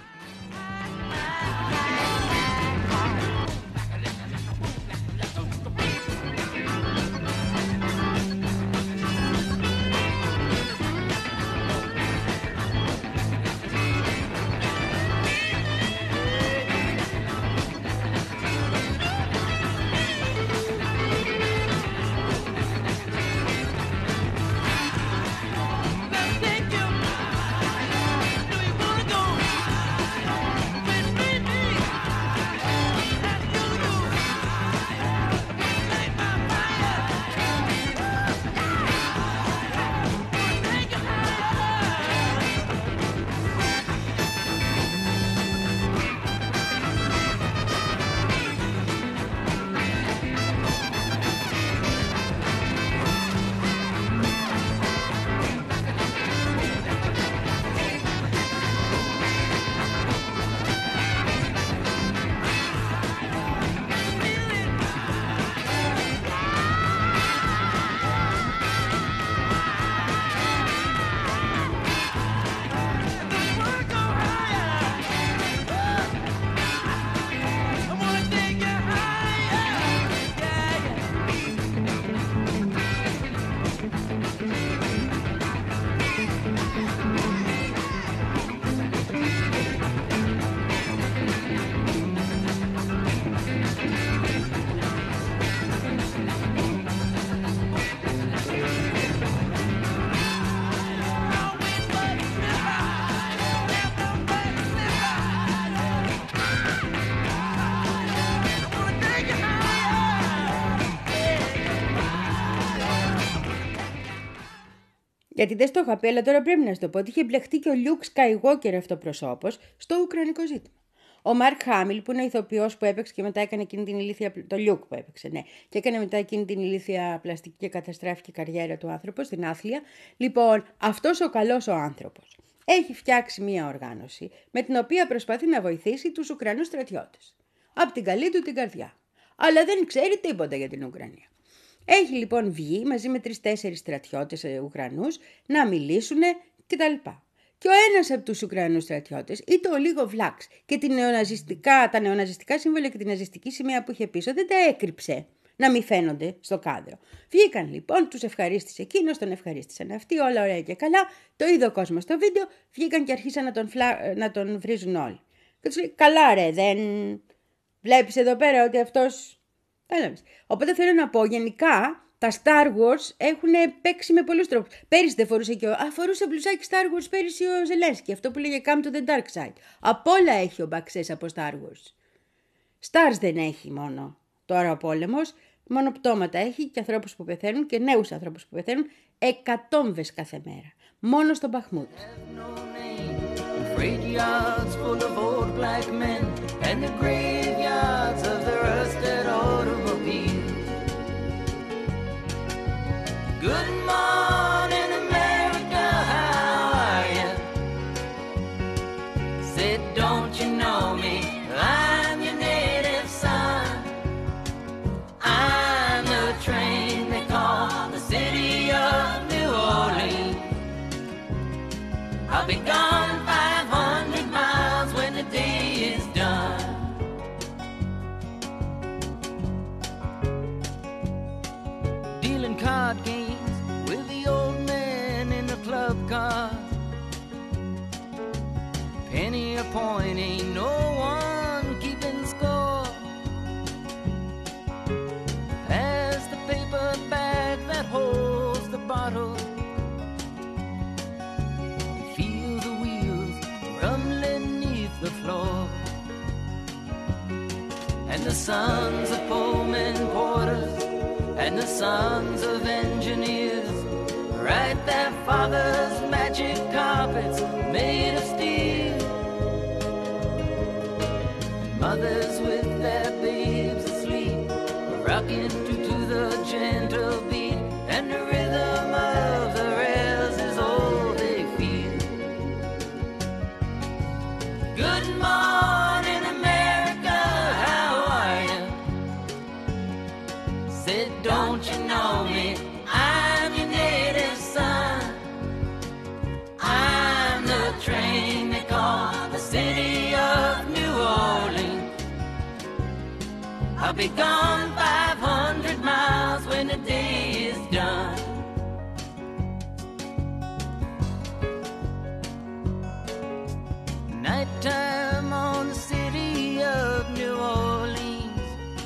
Γιατί δεν στο είχα πει, αλλά τώρα πρέπει να σου το πω ότι είχε μπλεχτεί και ο Luke Skywalker αυτοπροσώπος στο ουκρανικό ζήτημα. Ο Μαρκ Χάμιλ, που είναι ο ηθοποιός που έπαιξε και μετά έκανε εκείνη την ηλίθια. Το Luke που έπαιξε, ναι. Και έκανε μετά εκείνη την ηλίθια πλαστική και καταστράφηκε καριέρα του άνθρωπο στην άθλια. Λοιπόν, αυτός ο καλός ο άνθρωπος έχει φτιάξει μία οργάνωση με την οποία προσπαθεί να βοηθήσει τους Ουκρανούς στρατιώτες. Απ' την καλή του την καρδιά. Αλλά δεν ξέρει τίποτα για την Ουκρανία. Έχει λοιπόν βγει μαζί με τρεις-τέσσερις στρατιώτες Ουκρανούς να μιλήσουν κτλ. Και ο ένας από τους Ουκρανούς στρατιώτες ήταν ο λίγο βλάξ και την νεοναζιστικά, τα νεοναζιστικά σύμβολα και την ναζιστική σημαία που είχε πίσω δεν τα έκρυψε να μην φαίνονται στο κάδρο. Βγήκαν λοιπόν, τους ευχαρίστησε εκείνος, τον ευχαρίστησαν αυτοί, όλα ωραία και καλά. Το είδε ο κόσμος στο βίντεο, βγήκαν και αρχίσαν να τον, φλα... να τον βρίζουν όλοι. Και τους λέει, καλά ρε, δεν βλέπεις εδώ πέρα ότι αυτός... Οπότε θέλω να πω, γενικά τα Star Wars έχουν παίξει με πολλούς τρόπους. Πέρυσι δεν φορούσε και ο... Α, φορούσε μπλουζάκι Star Wars πέρυσι ο Ζελένσκι, αυτό που λέγε Come to the Dark Side. Απ' όλα έχει ο Μπαξές από Star Wars. Stars δεν έχει μόνο τώρα ο πόλεμος, μόνο πτώματα έχει και ανθρώπους που πεθαίνουν και νέους ανθρώπους που πεθαίνουν, εκατόμβες κάθε μέρα. Μόνο στον Μπαχμούτ. Good morning, America, how are you? Said, don't you know me? I'm your native son. I'm the train they call the city of New Orleans. I'll be gone five hundred miles when the day is done. Dealing card games with the old man in the club car. Penny a point, ain't no one keeping score. Pass the paper bag that holds the bottle. Feel the wheels rumbling neath the floor. And the sons of Pullman porters and the sons of engineers write their father's magic carpets made of steel. Mothers with their babes asleep, rocking to, to the gentle beat, and the rhythm of the rails is all they feel. Good morning, America, how are you? Said, don't you know me? I'm your native son. I'm the train they call the city of New Orleans. I'll be gone five hundred miles when the day is done. Nighttime on the city of New Orleans.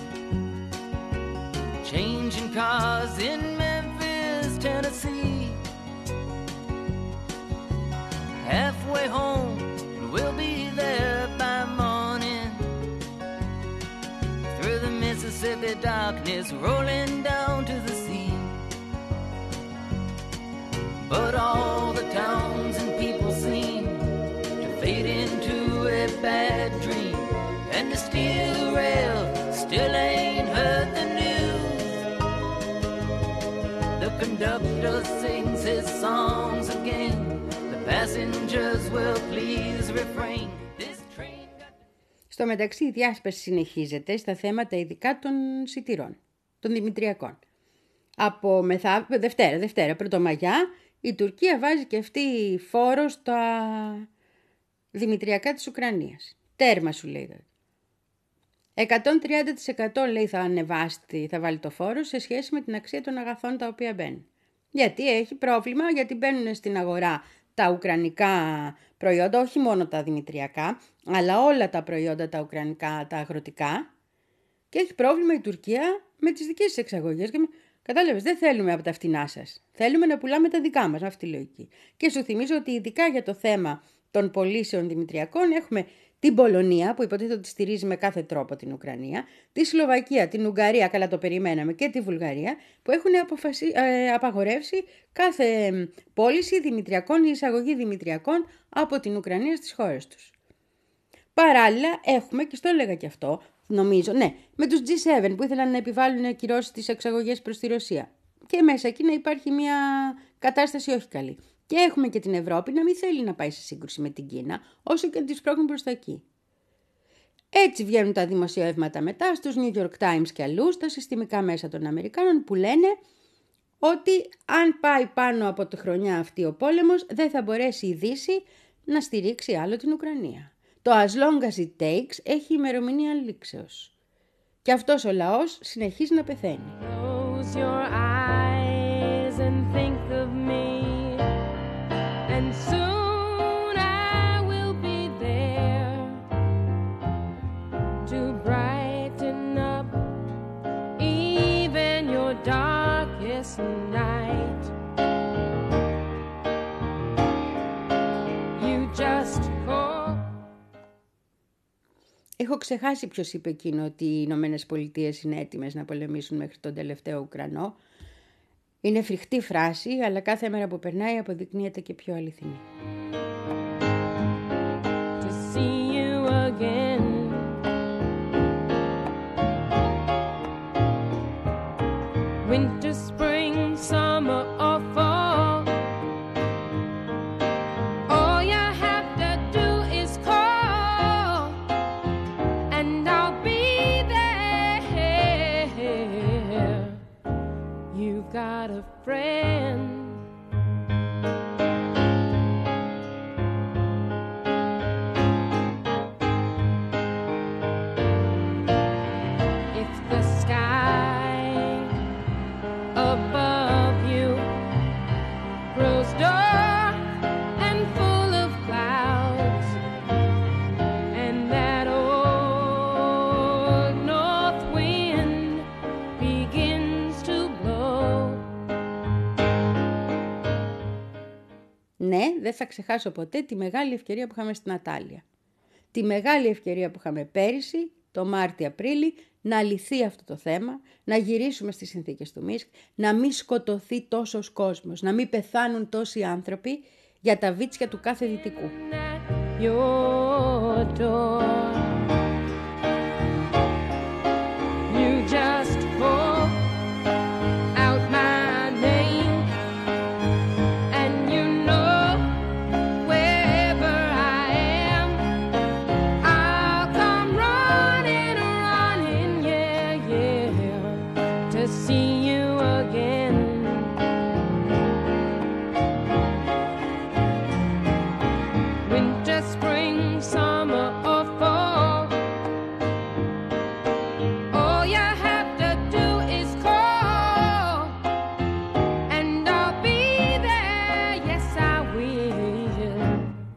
Changing cars in Memphis, Tennessee. Halfway home, we'll be there by morning. Through the Mississippi darkness, rolling down to the sea. But all the towns and people seem to fade into a bad dream. And the steel rail still ain't heard the news. The conductor sings his songs again. The passengers will please refrain. This train got... Στο μεταξύ η διάσπαση συνεχίζεται στα θέματα ειδικά των σιτηρών, των δημητριακών. Από μεθα... Δευτέρα, Δευτέρα, Πρωτομαγιά, η Τουρκία βάζει και αυτή φόρο στα δημητριακά της Ουκρανίας. Τέρμα σου λέει. εκατόν τριάντα τοις εκατό λέει θα ανεβάσει, θα βάλει το φόρο σε σχέση με την αξία των αγαθών τα οποία μπαίνουν. Γιατί έχει πρόβλημα, γιατί μπαίνουν στην αγορά τα ουκρανικά προϊόντα, όχι μόνο τα δημητριακά, αλλά όλα τα προϊόντα τα ουκρανικά, τα αγροτικά, και έχει πρόβλημα η Τουρκία με τις δικές της εξαγωγές. Κατάλαβες, δεν θέλουμε από τα φτηνά σας. Θέλουμε να πουλάμε τα δικά μας, με αυτή τη λογική. Και σου θυμίζω ότι ειδικά για το θέμα των πωλήσεων δημητριακών έχουμε την Πολωνία που υποτίθεται ότι στηρίζει με κάθε τρόπο την Ουκρανία, τη Σλοβακία, την Ουγγαρία, καλά το περιμέναμε, και τη Βουλγαρία που έχουν αποφασί... ε, απαγορεύσει κάθε πώληση δημητριακών ή εισαγωγή δημητριακών από την Ουκρανία στις χώρες τους. Παράλληλα έχουμε, και στο έλεγα και αυτό, νομίζω, ναι, με τους τζι σέβεν που ήθελαν να επιβάλλουν ακυρώσεις στις εξαγωγές προς τη Ρωσία. Και μέσα εκεί να υπάρχει μια κατάσταση όχι καλή. Και έχουμε και την Ευρώπη να μην θέλει να πάει σε σύγκρουση με την Κίνα, όσο και να τη σπρώχνουν προς τα εκεί. Έτσι βγαίνουν τα δημοσιεύματα μετά στους New York Times και αλλού, στα συστημικά μέσα των Αμερικάνων, που λένε ότι αν πάει πάνω από τη χρονιά αυτή ο πόλεμος, δεν θα μπορέσει η Δύση να στηρίξει άλλο την Ουκρανία. Το as long as it takes έχει ημερομηνία λήξεως. Και αυτός ο λαός συνεχίζει να πεθαίνει. Close your eyes and think of me, and soon I will be there to brighten up even your darkest night. You just call. Έχω ξεχάσει ποιος είπε εκείνο ότι οι Ηνωμένες Πολιτείες είναι έτοιμες να πολεμήσουν μέχρι τον τελευταίο Ουκρανό. Είναι φρικτή φράση, αλλά κάθε μέρα που περνάει αποδεικνύεται και πιο αληθινή. To see you again, winter, spring, summer or fall, all you have to do is call, and I'll be there. You've got a friend. If the sky above you grows dark and full of clouds, and that old north wind begins to blow. Ναι, δεν θα ξεχάσω ποτέ τη μεγάλη ευκαιρία που είχαμε στην Ατάλια. Τη μεγάλη ευκαιρία που είχαμε πέρυσι, το Μάρτιο-Απρίλη, να λυθεί αυτό το θέμα, να γυρίσουμε στις συνθήκες του Μίνσκ, να μην σκοτωθεί τόσος κόσμος, να μην πεθάνουν τόσοι άνθρωποι για τα βίτσια του κάθε δυτικού. At your door, you just call out my name, and you know wherever I am, I'll come running, running, yeah, yeah, to see you again. Winter, spring, summer or fall, all you have to do is call, and I'll be there, yes I will.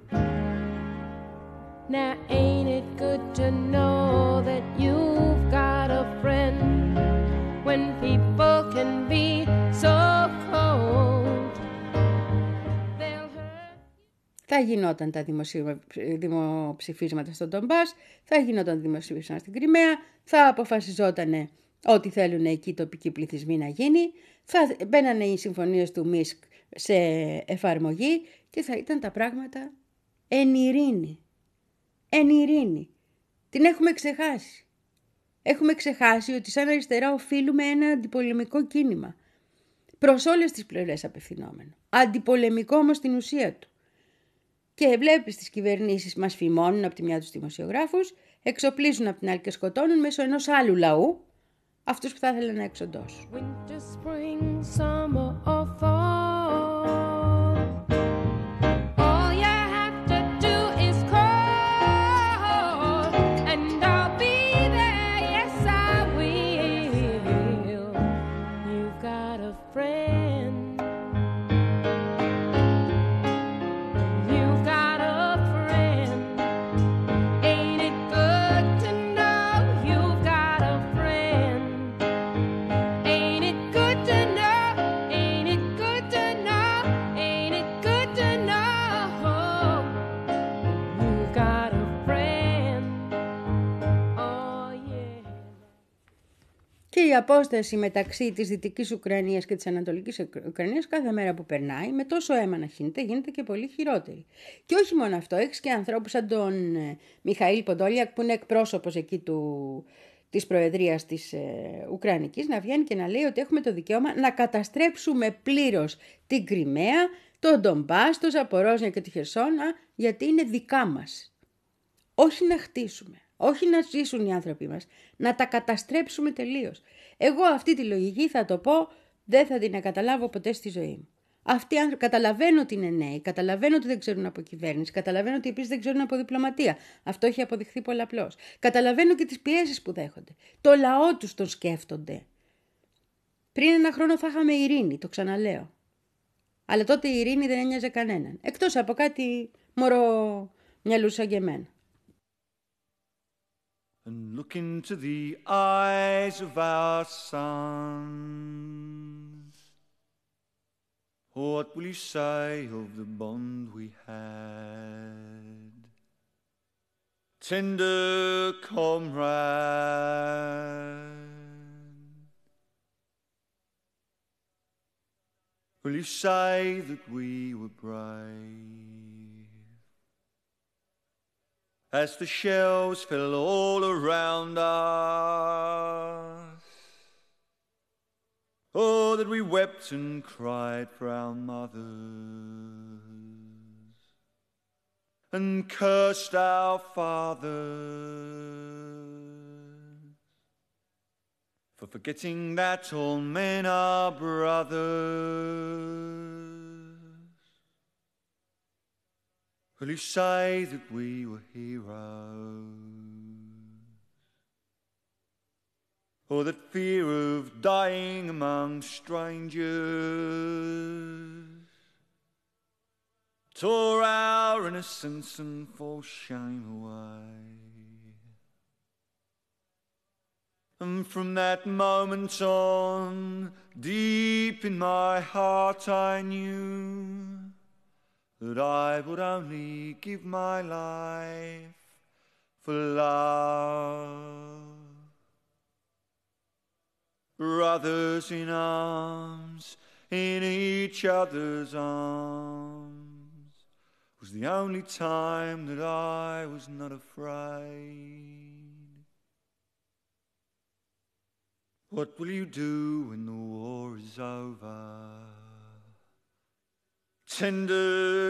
Now ain't it good to know that you've got a friend when people can be so cold? They'll hurt. Θα γινόταν τα δημοσιο... δημοψηφίσματα στον Ντομπάς, θα γινόταν δημοψηφίσματα στην Κριμαία, θα αποφασιζόταν ό,τι θέλουν εκεί οι τοπικοί πληθυσμοί να γίνει, θα μπαίνανε οι συμφωνίες του Μίνσκ σε εφαρμογή και θα ήταν τα πράγματα εν ειρήνη. Εν ειρήνη. Την έχουμε ξεχάσει. Έχουμε ξεχάσει ότι σαν αριστερά οφείλουμε ένα αντιπολεμικό κίνημα. Προς όλες τις πλευρές απευθυνόμενο. Αντιπολεμικό όμως στην ουσία του. Και βλέπεις τις κυβερνήσεις μας φημώνουν από τη μια τους δημοσιογράφους, εξοπλίζουν από την άλλη και σκοτώνουν μέσω ενός άλλου λαού αυτούς που θα ήθελαν να εξοντώσουν. Winter, spring, summer or fall, all you have to do is call, and I'll be there, yes I will. You've got a friend. You've got a friend. Ain't it good to know you've got a friend? Ain't it good to know? Ain't it Και η απόσταση μεταξύ της Δυτικής Ουκρανίας και της Ανατολικής Ουκρανίας κάθε μέρα που περνάει, με τόσο αίμα να χύνεται, γίνεται και πολύ χειρότερη. Και όχι μόνο αυτό, έχεις και ανθρώπους σαν τον ε, Μιχαήλ Ποντόλιακ, που είναι εκπρόσωπος εκεί του, της Προεδρίας της ε, Ουκρανικής, να βγαίνει και να λέει ότι έχουμε το δικαίωμα να καταστρέψουμε πλήρως την Κριμαία, τον Ντομπάς, το Ζαπορόζνια και τη Χερσόνα, γιατί είναι δικά μας. Όχι να χτίσουμε. Όχι να ζήσουν οι άνθρωποι μας, να τα καταστρέψουμε τελείως. Εγώ αυτή τη λογική θα το πω, δεν θα την καταλάβω ποτέ στη ζωή μου. Αυτοί οι άνθρωποι, καταλαβαίνω ότι είναι νέοι, καταλαβαίνω ότι δεν ξέρουν από κυβέρνηση, καταλαβαίνω ότι επίσης δεν ξέρουν από διπλωματία. Αυτό έχει αποδειχθεί πολλαπλώς. Καταλαβαίνω και τις πιέσεις που δέχονται. Το λαό τους τον σκέφτονται. Πριν ένα χρόνο θα είχαμε ειρήνη, το ξαναλέω. Αλλά τότε η ειρήνη δεν ένοιαζε κανέναν. Εκτός από κάτι μωρό μυαλού σαν και εμένα. And look into the eyes of our sons. What will you say of the bond we had? Tender comrade. Will you say that we were brave? As the shells fell all around us, oh, that we wept and cried for our mothers, and cursed our fathers, for forgetting that all men are brothers. Will you say that we were heroes? Or that fear of dying among strangers tore our innocence and false shame away? And from that moment on, deep in my heart I knew that I would only give my life for love. Brothers in arms, in each other's arms, was the only time that I was not afraid. What will you do when the war is over? Tender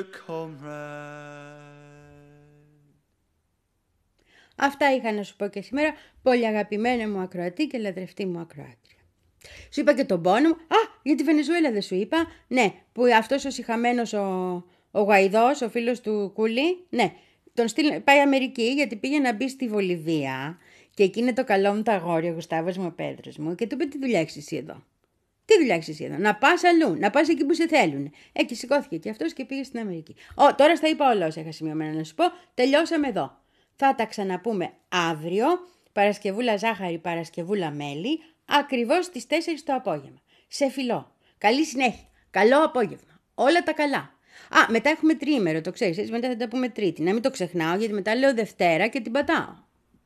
comrade. Αυτά είχα να σου πω και σήμερα, πολύ αγαπημένα μου ακροατή και λατρευτή μου ακροάτρια. Σου είπα και τον πόνο μου. Α, για τη Βενεζουέλα δεν σου είπα. Ναι, που αυτός ο σιχαμένος ο, ο Γουαϊδός, ο φίλος του Κούλι, ναι, τον στείλ, πάει Αμερική γιατί πήγε να μπει στη Βολιβία και εκεί είναι το καλό μου το αγόρι, ο Γουστάβος μου, ο Πέτρος μου, και του είπε τι δουλειά έχεις εσύ εδώ. Τι δουλειά έχεις εσύ εδώ, να πας αλλού, να πας εκεί που σε θέλουν. Έτσι σηκώθηκε και αυτός και πήγε στην Αμερική. Ω, τώρα στα είπα όλα όσα είχα σημειωμένα να σου πω. Τελειώσαμε εδώ. Θα τα ξαναπούμε αύριο, Παρασκευούλα ζάχαρη, Παρασκευούλα μέλι, ακριβώς στις τέσσερις το απόγευμα. Σε φιλώ. Καλή συνέχεια. Καλό απόγευμα. Όλα τα καλά. Α, μετά έχουμε τριήμερο, το ξέρεις, έτσι, μετά θα τα πούμε Τρίτη. Να μην το ξεχνάω, γιατί μετά λέω Δευτέρα και την πατάω.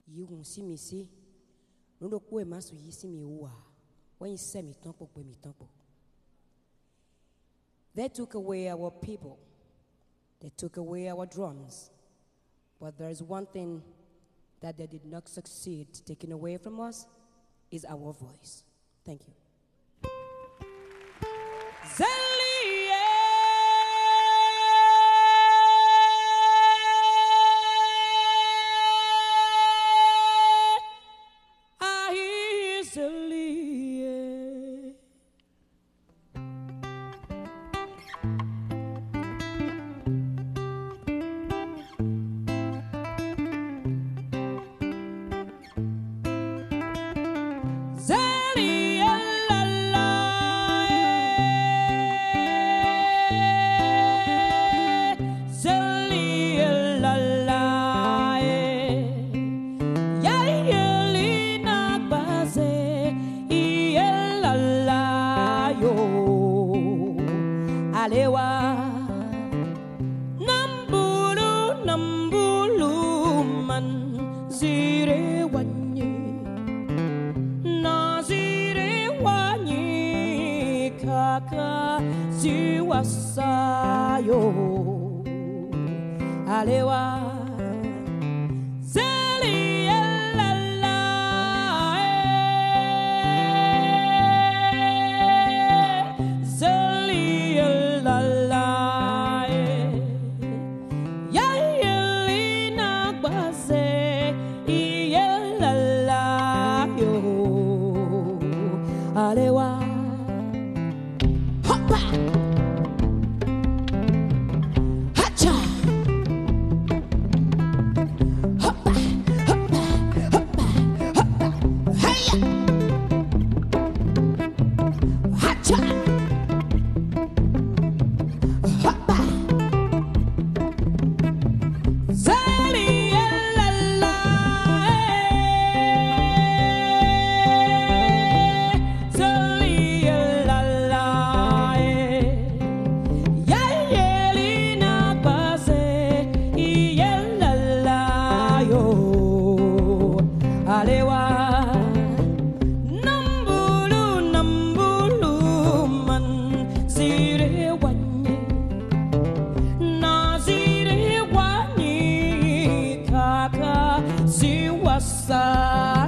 They took away our people. They took away our drums. But there is one thing that they did not succeed taking away from us, is our voice. Thank you. alewa zeli la la zeli la la ya yelina base ye la la yo alewa hoppa hacha hoppa hoppa hoppa hoppa heya hacha hoppa zali la la zali la la ya yelina base ya la la yo alewa nambulu nambulu man sire wanye na sire wanye kaka siwasa